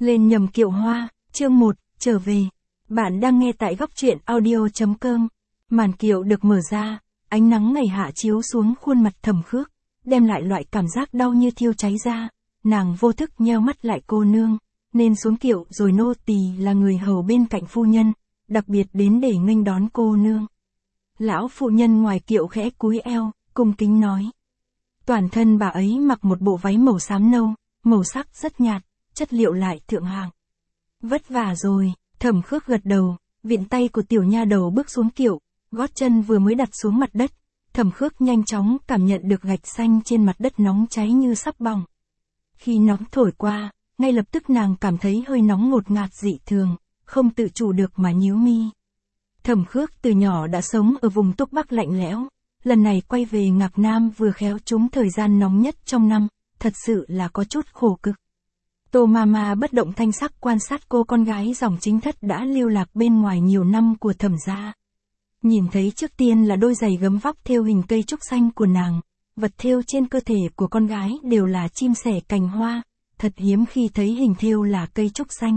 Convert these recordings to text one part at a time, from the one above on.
Lên nhầm kiệu hoa, chương 1, trở về. Bạn đang nghe tại góc truyện audio.com. Màn kiệu được mở ra, ánh nắng ngày hạ chiếu xuống khuôn mặt Thẩm Khước, đem lại loại cảm giác đau như thiêu cháy ra. Nàng vô thức nheo mắt lại cô nương, nên xuống kiệu rồi nô tỳ là người hầu bên cạnh phu nhân, đặc biệt đến để nghênh đón cô nương. Lão phu nhân ngoài kiệu khẽ cúi eo, cung kính nói. Toàn thân bà ấy mặc một bộ váy màu xám nâu, màu sắc rất nhạt, chất liệu lại thượng hạng. Vất vả rồi, Thẩm Khước gật đầu, vịn tay của tiểu nha đầu bước xuống kiệu, gót chân vừa mới đặt xuống mặt đất, Thẩm Khước nhanh chóng cảm nhận được gạch xanh trên mặt đất nóng cháy như sắp bỏng. Khi nóng thổi qua, ngay lập tức nàng cảm thấy hơi nóng ngột ngạt dị thường, không tự chủ được mà nhíu mi. Thẩm Khước từ nhỏ đã sống ở vùng Túc Bắc lạnh lẽo, lần này quay về Ngạc Nam vừa khéo trúng thời gian nóng nhất trong năm, thật sự là có chút khổ cực. Tô Mama bất động thanh sắc quan sát cô con gái dòng chính thất đã lưu lạc bên ngoài nhiều năm của Thẩm gia. Nhìn thấy trước tiên là đôi giày gấm vóc thêu hình cây trúc xanh của nàng, vật thêu trên cơ thể của con gái đều là chim sẻ cành hoa, thật hiếm khi thấy hình thêu là cây trúc xanh.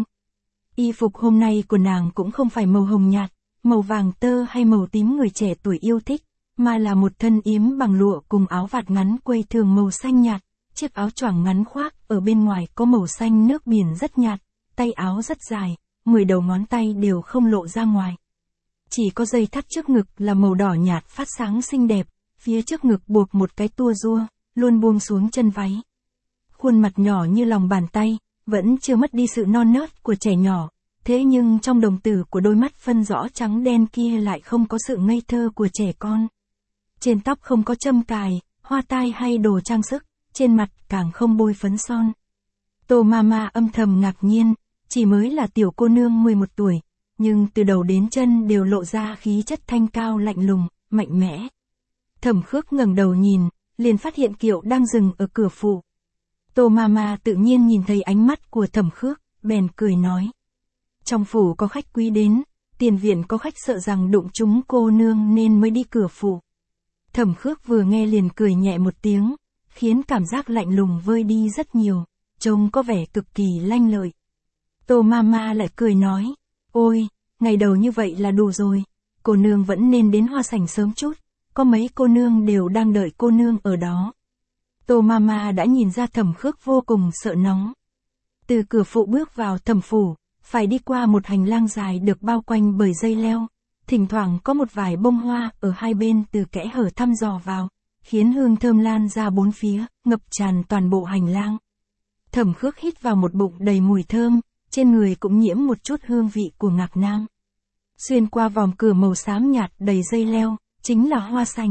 Y phục hôm nay của nàng cũng không phải màu hồng nhạt, màu vàng tơ hay màu tím người trẻ tuổi yêu thích, mà là một thân yếm bằng lụa cùng áo vạt ngắn quây thường màu xanh nhạt, chiếc áo choàng ngắn khoác ở bên ngoài có màu xanh nước biển rất nhạt, tay áo rất dài, 10 đầu ngón tay đều không lộ ra ngoài. Chỉ có dây thắt trước ngực là màu đỏ nhạt phát sáng xinh đẹp, phía trước ngực buộc một cái tua rua, luôn buông xuống chân váy. Khuôn mặt nhỏ như lòng bàn tay, vẫn chưa mất đi sự non nớt của trẻ nhỏ, thế nhưng trong đồng tử của đôi mắt phân rõ trắng đen kia lại không có sự ngây thơ của trẻ con. Trên tóc không có châm cài, hoa tai hay đồ trang sức, trên mặt càng không bôi phấn son. Tô Mama âm thầm ngạc nhiên, chỉ mới là tiểu cô nương 11 tuổi, nhưng từ đầu đến chân đều lộ ra khí chất thanh cao lạnh lùng, mạnh mẽ. Thẩm Khước ngẩng đầu nhìn, liền phát hiện kiệu đang dừng ở cửa phủ. Tô Mama tự nhiên nhìn thấy ánh mắt của Thẩm Khước, bèn cười nói. Trong phủ có khách quý đến, tiền viện có khách sợ rằng đụng trúng cô nương nên mới đi cửa phủ. Thẩm Khước vừa nghe liền cười nhẹ một tiếng, khiến cảm giác lạnh lùng vơi đi rất nhiều, trông có vẻ cực kỳ lanh lợi. Tô Mama lại cười nói, ôi, ngày đầu như vậy là đủ rồi, cô nương vẫn nên đến hoa sảnh sớm chút, có mấy cô nương đều đang đợi cô nương ở đó. Tô Mama đã nhìn ra Thẩm Khước vô cùng sợ nóng. Từ cửa phụ bước vào thẩm phủ, phải đi qua một hành lang dài được bao quanh bởi dây leo, thỉnh thoảng có một vài bông hoa ở hai bên từ kẽ hở thăm dò vào, khiến hương thơm lan ra bốn phía, ngập tràn toàn bộ hành lang. Thẩm Khước hít vào một bụng đầy mùi thơm, trên người cũng nhiễm một chút hương vị của Ngạc Nam. Xuyên qua vòng cửa màu xám nhạt đầy dây leo, chính là hoa sảnh.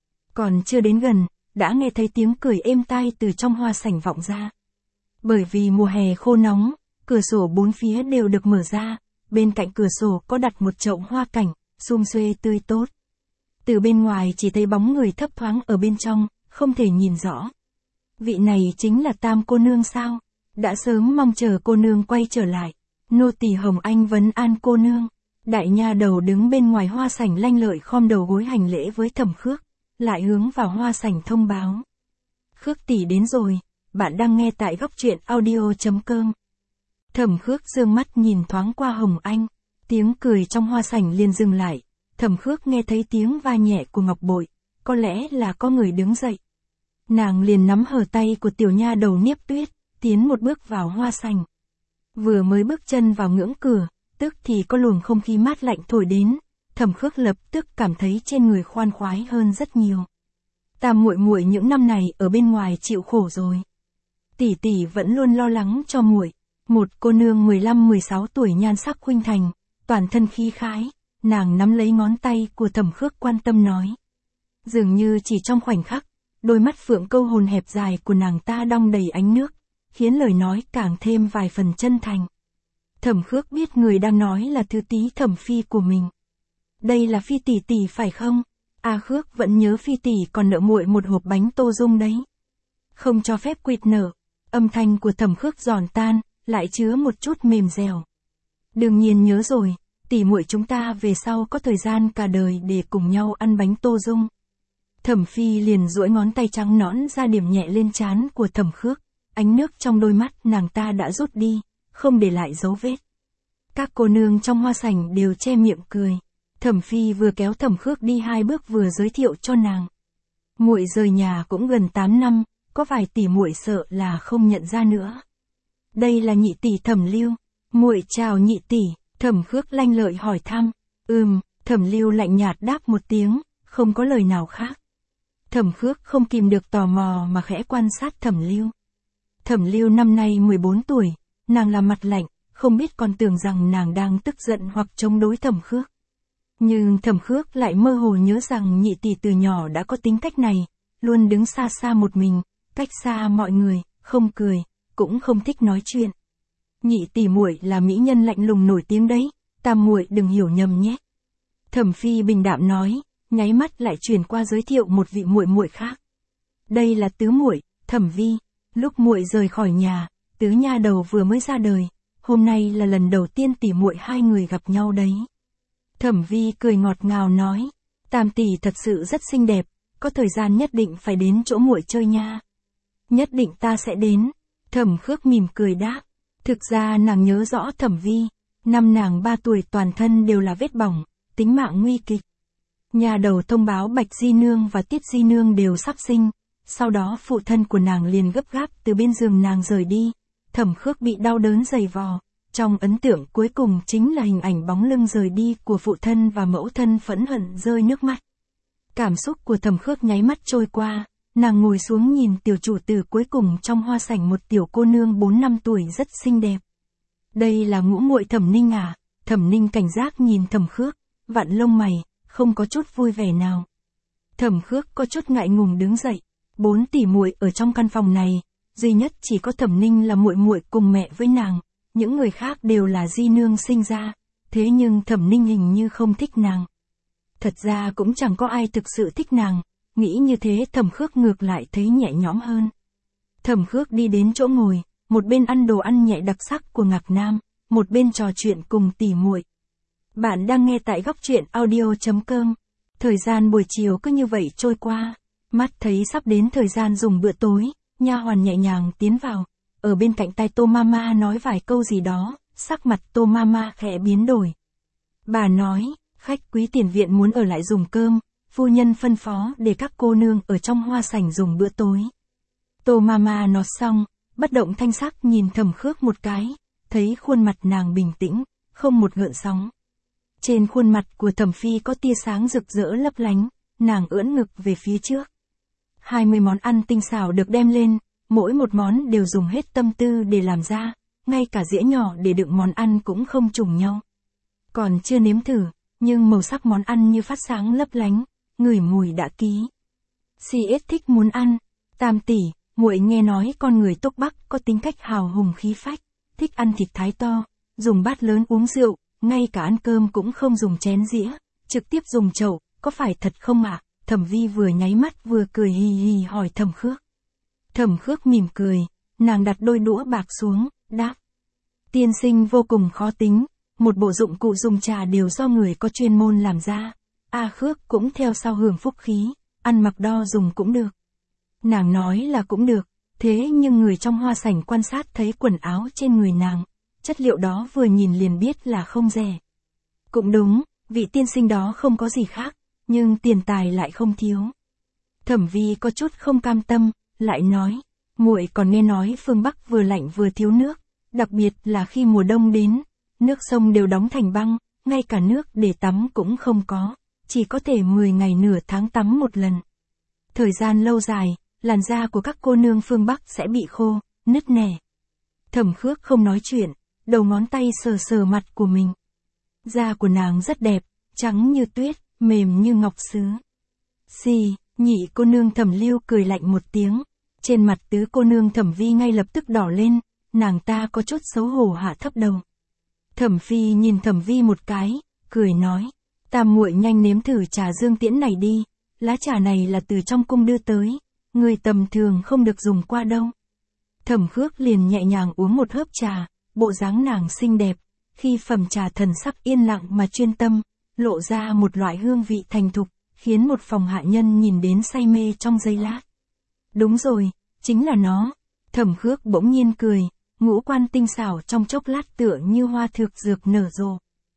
Còn chưa đến gần, đã nghe thấy tiếng cười êm tai từ trong hoa sảnh vọng ra. Bởi vì mùa hè khô nóng, cửa sổ bốn phía đều được mở ra, bên cạnh cửa sổ có đặt một chậu hoa cảnh, sum xuê tươi tốt. Từ bên ngoài chỉ thấy bóng người thấp thoáng ở bên trong, không thể nhìn rõ. Vị này chính là Tam cô nương sao? Đã sớm mong chờ cô nương quay trở lại. Nô tỳ Hồng Anh vấn an cô nương. Đại nha đầu đứng bên ngoài hoa sảnh lanh lợi khom đầu gối hành lễ với Thẩm Khước, lại hướng vào hoa sảnh thông báo. Khước tỷ đến rồi, bạn đang nghe tại góc truyện audio.com. Thẩm Khước dương mắt nhìn thoáng qua Hồng Anh, tiếng cười trong hoa sảnh liền dừng lại. Thẩm Khước nghe thấy tiếng va nhẹ của ngọc bội, có lẽ là có người đứng dậy. Nàng liền nắm hở tay của tiểu nha đầu Niếp Tuyết, tiến một bước vào hoa sảnh. Vừa mới bước chân vào ngưỡng cửa, tức thì có luồng không khí mát lạnh thổi đến, Thẩm Khước lập tức cảm thấy trên người khoan khoái hơn rất nhiều. Tam muội muội những năm này ở bên ngoài chịu khổ rồi. Tỷ tỷ vẫn luôn lo lắng cho muội. Một cô nương 15-16 tuổi nhan sắc khuynh thành, toàn thân khí khái, nàng nắm lấy ngón tay của Thẩm Khước quan tâm nói. Dường như chỉ trong khoảnh khắc, đôi mắt phượng câu hồn hẹp dài của nàng ta đong đầy ánh nước, khiến lời nói càng thêm vài phần chân thành. Thẩm Khước biết người đang nói là thư tí Thẩm phi của mình. Đây là Phi tỷ tỷ phải không? A Khước vẫn nhớ Phi tỷ còn nợ muội một hộp bánh tô dung đấy. Không cho phép quỵt nợ. Âm thanh của Thẩm Khước giòn tan, lại chứa một chút mềm dẻo. Đương nhiên nhớ rồi, tỷ muội chúng ta về sau có thời gian cả đời để cùng nhau ăn bánh tô dung. Thẩm Phi liền duỗi ngón tay trắng nõn ra điểm nhẹ lên trán của Thẩm Khước, ánh nước trong đôi mắt nàng ta đã rút đi, không để lại dấu vết. Các cô nương trong hoa sảnh đều che miệng cười. Thẩm Phi vừa kéo Thẩm Khước đi 2 bước vừa giới thiệu cho nàng. Muội rời nhà cũng gần 8 năm, có vài tỷ muội sợ là không nhận ra nữa. Đây là nhị tỷ Thẩm Lưu. Muội chào nhị tỷ, Thẩm Khước lanh lợi hỏi thăm. Thẩm Lưu lạnh nhạt đáp một tiếng, không có lời nào khác. Thẩm Khước không kìm được tò mò mà khẽ quan sát Thẩm Lưu. Thẩm Lưu năm nay 14 tuổi, nàng là mặt lạnh, không biết còn tưởng rằng nàng đang tức giận hoặc chống đối Thẩm Khước. Nhưng Thẩm Khước lại mơ hồ nhớ rằng nhị tỷ từ nhỏ đã có tính cách này, luôn đứng xa xa một mình, cách xa mọi người, không cười, cũng không thích nói chuyện. Nhị tỷ muội là mỹ nhân lạnh lùng nổi tiếng đấy, Tam muội đừng hiểu nhầm nhé. Thẩm Phi bình đạm nói, nháy mắt lại chuyển qua giới thiệu một vị muội muội khác. Đây là tứ muội, Thẩm Vi. Lúc muội rời khỏi nhà, tứ nha đầu vừa mới ra đời, hôm nay là lần đầu tiên tỷ muội hai người gặp nhau đấy. Thẩm Vi cười ngọt ngào nói, Tam tỷ thật sự rất xinh đẹp, có thời gian nhất định phải đến chỗ muội chơi nha. Nhất định ta sẽ đến. Thẩm Khước mỉm cười đáp. Thực ra nàng nhớ rõ Thẩm Vi, năm nàng 3 tuổi toàn thân đều là vết bỏng, tính mạng nguy kịch. Nhà đầu thông báo Bạch Di Nương và Tiết Di Nương đều sắp sinh, sau đó phụ thân của nàng liền gấp gáp từ bên giường nàng rời đi. Thẩm Khước bị đau đớn dày vò, trong ấn tượng cuối cùng chính là hình ảnh bóng lưng rời đi của phụ thân và mẫu thân phẫn hận rơi nước mắt. Cảm xúc của Thẩm Khước nháy mắt trôi qua, nàng ngồi xuống nhìn tiểu chủ tử cuối cùng trong hoa sảnh, một tiểu cô nương 4 năm tuổi rất xinh đẹp. Đây là ngũ muội Thẩm Ninh à? Thẩm Ninh cảnh giác nhìn Thẩm Khước, vặn lông mày, không có chút vui vẻ nào. Thẩm Khước có chút ngại ngùng đứng dậy. 4 tỷ muội ở trong căn phòng này, duy nhất chỉ có Thẩm Ninh là muội muội cùng mẹ với nàng, những người khác đều là Di Nương sinh ra, thế nhưng Thẩm Ninh hình như không thích nàng. Thật ra cũng chẳng có ai thực sự thích nàng, nghĩ như thế Thẩm Khước ngược lại thấy nhẹ nhõm hơn. Thẩm Khước đi đến chỗ ngồi, một bên ăn đồ ăn nhẹ đặc sắc của Ngạc Nam, một bên trò chuyện cùng tỷ muội. Bạn đang nghe tại góc truyện audio.com. Thời gian buổi chiều cứ như vậy trôi qua, mắt thấy sắp đến thời gian dùng bữa tối, nha hoàn nhẹ nhàng tiến vào, ở bên cạnh tai Tô Mama nói vài câu gì đó, sắc mặt Tô Mama khẽ biến đổi. Bà nói, khách quý tiền viện muốn ở lại dùng cơm, phu nhân phân phó để các cô nương ở trong hoa sảnh dùng bữa tối. Tô Mama nói xong, bất động thanh sắc nhìn Thẩm Khước một cái, thấy khuôn mặt nàng bình tĩnh, không một gợn sóng. Trên khuôn mặt của Thẩm Phi có tia sáng rực rỡ lấp lánh, nàng ưỡn ngực về phía trước. 20 món ăn tinh xảo được đem lên, mỗi một món đều dùng hết tâm tư để làm ra, ngay cả dĩa nhỏ để đựng món ăn cũng không trùng nhau. Còn chưa nếm thử, nhưng màu sắc món ăn như phát sáng lấp lánh, ngửi mùi đã ký. Si.S thích muốn ăn. Tam tỷ, muội nghe nói con người Tốc Bắc có tính cách hào hùng khí phách, thích ăn thịt thái to, dùng bát lớn uống rượu, ngay cả ăn cơm cũng không dùng chén dĩa, trực tiếp dùng chậu, có phải thật không ạ? Thẩm Vi vừa nháy mắt vừa cười hì hì hỏi Thẩm Khước. Thẩm Khước mỉm cười, nàng đặt đôi đũa bạc xuống, đáp. Tiên sinh vô cùng khó tính, một bộ dụng cụ dùng trà đều do người có chuyên môn làm ra. Khước cũng theo sau hưởng phúc khí, ăn mặc đo dùng cũng được. Nàng nói là cũng được, thế nhưng người trong hoa sảnh quan sát thấy quần áo trên người nàng, chất liệu đó vừa nhìn liền biết là không rẻ. Cũng đúng, vị tiên sinh đó không có gì khác, nhưng tiền tài lại không thiếu. Thẩm Vi có chút không cam tâm, lại nói, muội còn nghe nói phương Bắc vừa lạnh vừa thiếu nước, đặc biệt là khi mùa đông đến, nước sông đều đóng thành băng, ngay cả nước để tắm cũng không có, chỉ có thể 10 ngày nửa tháng tắm một lần. Thời gian lâu dài, làn da của các cô nương phương Bắc sẽ bị khô, nứt nẻ. Thẩm Khước không nói chuyện, đầu ngón tay sờ sờ mặt của mình. Da của nàng rất đẹp, trắng như tuyết, mềm như ngọc sứ. Nhị cô nương Thẩm Lưu cười lạnh một tiếng, trên mặt tứ cô nương Thẩm Vi ngay lập tức đỏ lên, nàng ta có chút xấu hổ hạ thấp đầu. Thẩm Phi nhìn Thẩm Vi một cái, cười nói, Tam muội nhanh nếm thử trà dương tiễn này đi, lá trà này là từ trong cung đưa tới, người tầm thường không được dùng qua đâu. Thẩm Khước liền nhẹ nhàng uống một hớp trà, bộ dáng nàng xinh đẹp, khi phẩm trà thần sắc yên lặng mà chuyên tâm, lộ ra một loại hương vị thành thục, khiến một phòng hạ nhân nhìn đến say mê trong giây lát. Đúng rồi, chính là nó. Thẩm Khước bỗng nhiên cười, ngũ quan tinh xảo trong chốc lát tựa như hoa thực dược nở rộ.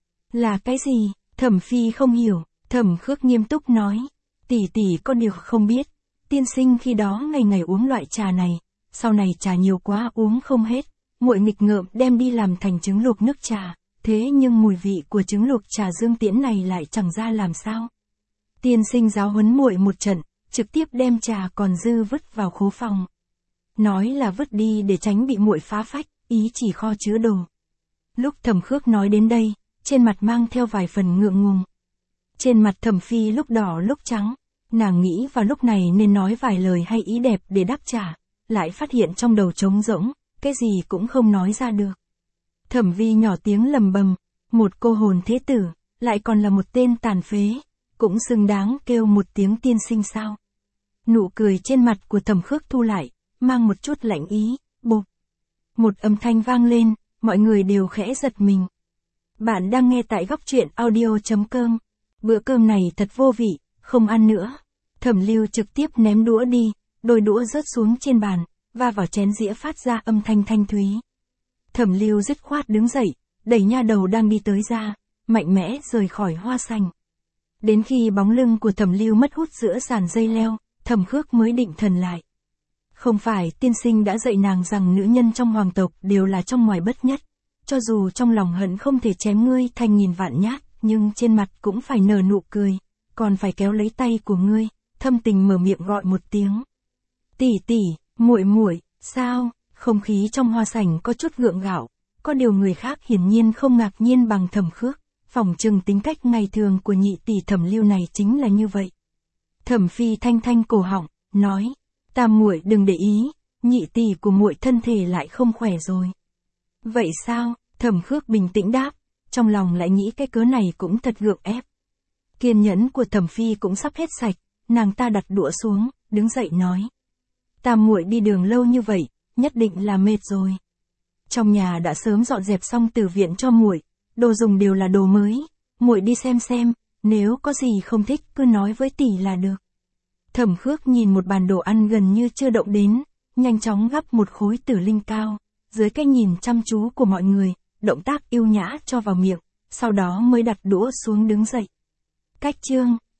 Là cái gì? Thẩm Phi không hiểu, Thẩm Khước nghiêm túc nói. Tỷ tỷ có điều không biết, tiên sinh khi đó ngày ngày uống loại trà này, sau này trà nhiều quá uống không hết, muội nghịch ngợm đem đi làm thành trứng luộc nước trà, thế nhưng mùi vị của trứng luộc trà Dương Tiễn này lại chẳng ra làm sao. Tiên sinh giáo huấn muội một trận, trực tiếp đem trà còn dư vứt vào khố phòng. Nói là vứt đi để tránh bị muội phá phách, ý chỉ kho chứa đồ. Lúc Thẩm Khước nói đến đây, trên mặt mang theo vài phần ngượng ngùng. Trên mặt Thẩm Phi lúc đỏ lúc trắng, nàng nghĩ vào lúc này nên nói vài lời hay ý đẹp để đáp trả, lại phát hiện trong đầu trống rỗng, cái gì cũng không nói ra được. Thẩm Vi nhỏ tiếng lầm bầm, một cô hồn thế tử, lại còn là một tên tàn phế, cũng xứng đáng kêu một tiếng tiên sinh sao. Nụ cười trên mặt của Thẩm Khước thu lại, mang một chút lạnh ý, bộp. Một âm thanh vang lên, mọi người đều khẽ giật mình. Bạn đang nghe tại góc truyện audio.com. Bữa cơm này thật vô vị, không ăn nữa. Thẩm Lưu trực tiếp ném đũa đi, đôi đũa rớt xuống trên bàn, va vào chén dĩa phát ra âm thanh thanh thúy. Thẩm Lưu dứt khoát đứng dậy, đẩy nha đầu đang đi tới ra, mạnh mẽ rời khỏi hoa sành. Đến khi bóng lưng của Thẩm Lưu mất hút giữa sàn dây leo, Thẩm Khước mới định thần lại. Không phải tiên sinh đã dạy nàng rằng nữ nhân trong hoàng tộc đều là trong ngoài bất nhất, cho dù trong lòng hận không thể chém ngươi thành nghìn vạn nhát, nhưng trên mặt cũng phải nở nụ cười, còn phải kéo lấy tay của ngươi, thâm tình mở miệng gọi một tiếng. Tỷ tỷ, muội muội, sao? Không khí trong hoa sảnh có chút gượng gạo, có điều người khác hiển nhiên không ngạc nhiên bằng Thẩm Khước, phỏng chừng tính cách ngày thường của nhị tỷ Thẩm Lưu này chính là như vậy. Thẩm Phi thanh thanh cổ họng, nói, tam muội đừng để ý, nhị tỷ của muội thân thể lại không khỏe rồi. Vậy sao? Thẩm Khước bình tĩnh đáp, trong lòng lại nghĩ cái cớ này cũng thật gượng ép. Kiên nhẫn của Thẩm Phi cũng sắp hết sạch, nàng ta đặt đũa xuống, đứng dậy nói. Tam muội đi đường lâu như vậy, nhất định là mệt rồi. Trong nhà đã sớm dọn dẹp xong từ viện cho muội, đồ dùng đều là đồ mới, muội đi xem, nếu có gì không thích cứ nói với tỷ là được. Thẩm Khước nhìn một bàn đồ ăn gần như chưa động đến, nhanh chóng gắp một khối tử linh cao, dưới cái nhìn chăm chú của mọi người, động tác yêu nhã cho vào miệng, sau đó mới đặt đũa xuống đứng dậy. Cách chương